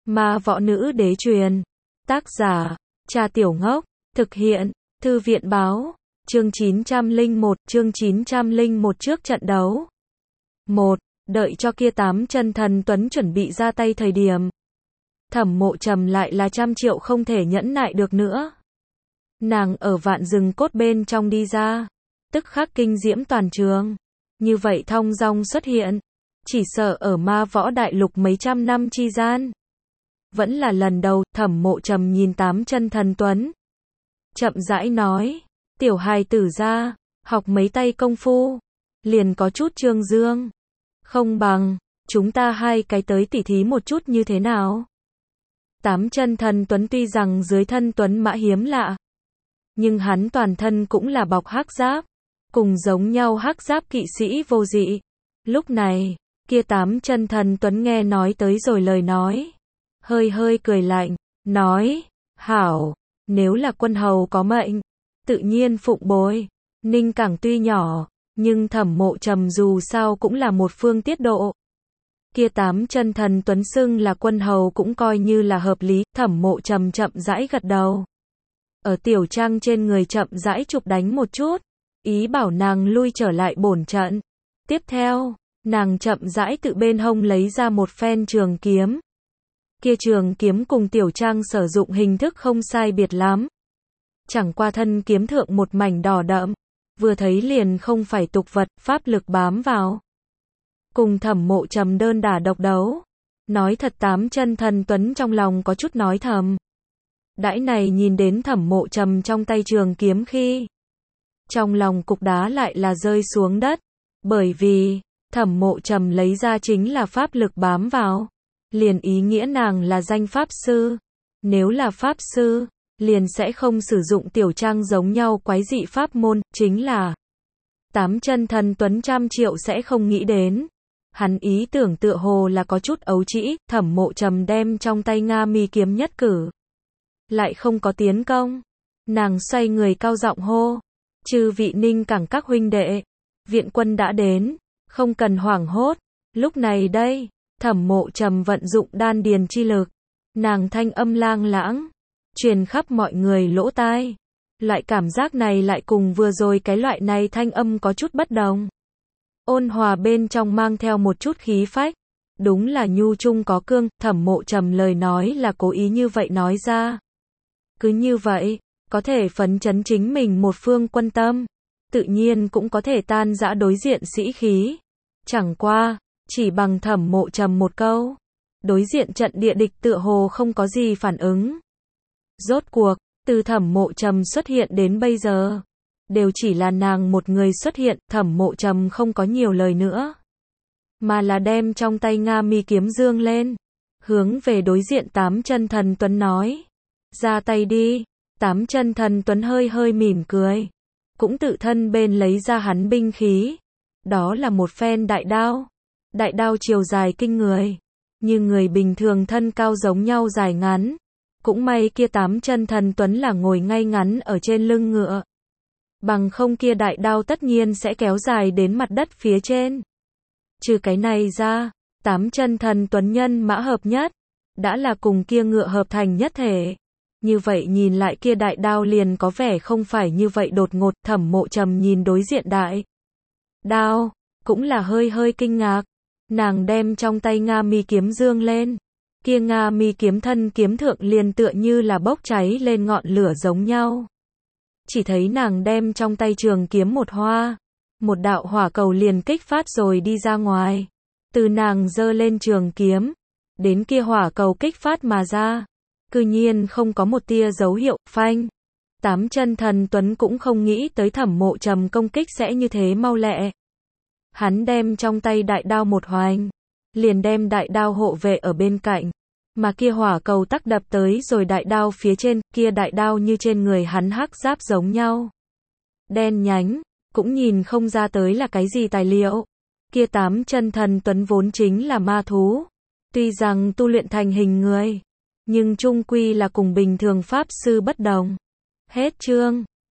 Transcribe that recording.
Ma võ nữ đế truyền. Tác giả, Trà Tiểu Ngốc. Thực hiện, Thư viện báo. Chương 901 trước trận đấu. 1. Đợi cho kia 8 chân thần tuấn chuẩn bị ra tay thời điểm. Thẩm Mộ Trầm lại là trăm triệu không thể nhẫn nại được nữa. Nàng ở vạn rừng cốt bên trong đi ra. Tức khắc kinh diễm toàn trường. Như vậy thong dong xuất hiện. Chỉ sợ ở ma võ đại lục mấy trăm năm chi gian. Vẫn là lần đầu, Thẩm Mộ Trầm nhìn 8 chân thần tuấn. Chậm rãi nói, tiểu hài tử ra, học mấy tay công phu, liền có chút trương dương. Không bằng, chúng ta hai cái tới tỉ thí một chút như thế nào? 8 chân thần tuấn tuy rằng dưới thân tuấn mã hiếm lạ, nhưng hắn toàn thân cũng là bọc hắc giáp, cùng giống nhau hắc giáp kỵ sĩ vô dị. Lúc này, kia 8 chân thần tuấn nghe nói tới rồi lời nói, hơi hơi cười lạnh, nói, hảo, nếu là quân hầu có mệnh, tự nhiên phụng bồi. Ninh Cảng tuy nhỏ, nhưng Thẩm Mộ Trầm dù sao cũng là một phương tiết độ. Kia 8 chân thần tuấn xưng là quân hầu cũng coi như là hợp lý. Thẩm Mộ Trầm chậm rãi gật đầu. Ở tiểu trang trên người chậm rãi chụp đánh một chút, ý bảo nàng lui trở lại bổn trận. Tiếp theo, nàng chậm rãi tự bên hông lấy ra một phen trường kiếm. Kia trường kiếm cùng tiểu trang sử dụng hình thức không sai biệt lắm. Chẳng qua thân kiếm thượng một mảnh đỏ đậm, vừa thấy liền không phải tục vật, pháp lực bám vào. Cùng Thẩm Mộ Trầm đơn đả độc đấu. Nói thật 8 chân thần tuấn trong lòng có chút nói thầm. Đãi này nhìn đến Thẩm Mộ Trầm trong tay trường kiếm khi, trong lòng cục đá lại là rơi xuống đất. Bởi vì, Thẩm Mộ Trầm lấy ra chính là pháp lực bám vào. Liền ý nghĩa nàng là danh pháp sư. Nếu là pháp sư, liền sẽ không sử dụng tiểu trang giống nhau quái dị pháp môn, chính là 8 chân thần tuấn trăm triệu sẽ không nghĩ đến. Hắn ý tưởng tựa hồ là có chút ấu trĩ. Thẩm Mộ Trầm đem trong tay Nga mi kiếm nhất cử, lại không có tiến công. Nàng xoay người cao giọng hô, chư vị Ninh Cảng các huynh đệ, viện quân đã đến, không cần hoảng hốt. Lúc này đây, Thẩm Mộ Trầm vận dụng đan điền chi lực, nàng thanh âm lang lãng, truyền khắp mọi người lỗ tai. Loại cảm giác này lại cùng vừa rồi cái loại này thanh âm có chút bất đồng. Ôn hòa bên trong mang theo một chút khí phách. Đúng là nhu trung có cương. Thẩm Mộ Trầm lời nói là cố ý như vậy nói ra. Cứ như vậy, có thể phấn chấn chính mình một phương quân tâm. Tự nhiên cũng có thể tan rã đối diện sĩ khí. Chẳng qua, chỉ bằng Thẩm Mộ Trầm một câu, đối diện trận địa địch tựa hồ không có gì phản ứng. Rốt cuộc, từ Thẩm Mộ Trầm xuất hiện đến bây giờ, đều chỉ là nàng một người xuất hiện. Thẩm Mộ Trầm không có nhiều lời nữa, mà là đem trong tay Nga mi kiếm dương lên, hướng về đối diện 8 chân thần tuấn nói, ra tay đi. 8 chân thần tuấn hơi hơi mỉm cười, cũng tự thân bên lấy ra hắn binh khí. Đó là một phen đại đao. Đại đao chiều dài kinh người, như người bình thường thân cao giống nhau dài ngắn. Cũng may kia 8 chân thần tuấn là ngồi ngay ngắn ở trên lưng ngựa. Bằng không kia đại đao tất nhiên sẽ kéo dài đến mặt đất phía trên. Trừ cái này ra, 8 chân thần tuấn nhân mã hợp nhất, đã là cùng kia ngựa hợp thành nhất thể. Như vậy nhìn lại kia đại đao liền có vẻ không phải như vậy đột ngột. Thẩm Mộ Trầm nhìn đối diện đại đao, cũng là hơi hơi kinh ngạc. Nàng đem trong tay Nga mi kiếm dương lên. Kia Nga mi kiếm thân kiếm thượng liền tựa như là bốc cháy lên ngọn lửa giống nhau. Chỉ thấy nàng đem trong tay trường kiếm một hoa, một đạo hỏa cầu liền kích phát rồi đi ra ngoài. Từ nàng giơ lên trường kiếm, đến kia hỏa cầu kích phát mà ra, cư nhiên không có một tia dấu hiệu. Phanh. 8 chân thần tuấn cũng không nghĩ tới Thẩm Mộ Trầm công kích sẽ như thế mau lẹ. Hắn đem trong tay đại đao một hoành, liền đem đại đao hộ vệ ở bên cạnh. Mà kia hỏa cầu tắc đập tới rồi đại đao phía trên. Kia đại đao như trên người hắn hắc giáp giống nhau, đen nhánh, cũng nhìn không ra tới là cái gì tài liệu. Kia 8 chân thần tuấn vốn chính là ma thú, tuy rằng tu luyện thành hình người, nhưng chung quy là cùng bình thường pháp sư bất đồng. Hết chương.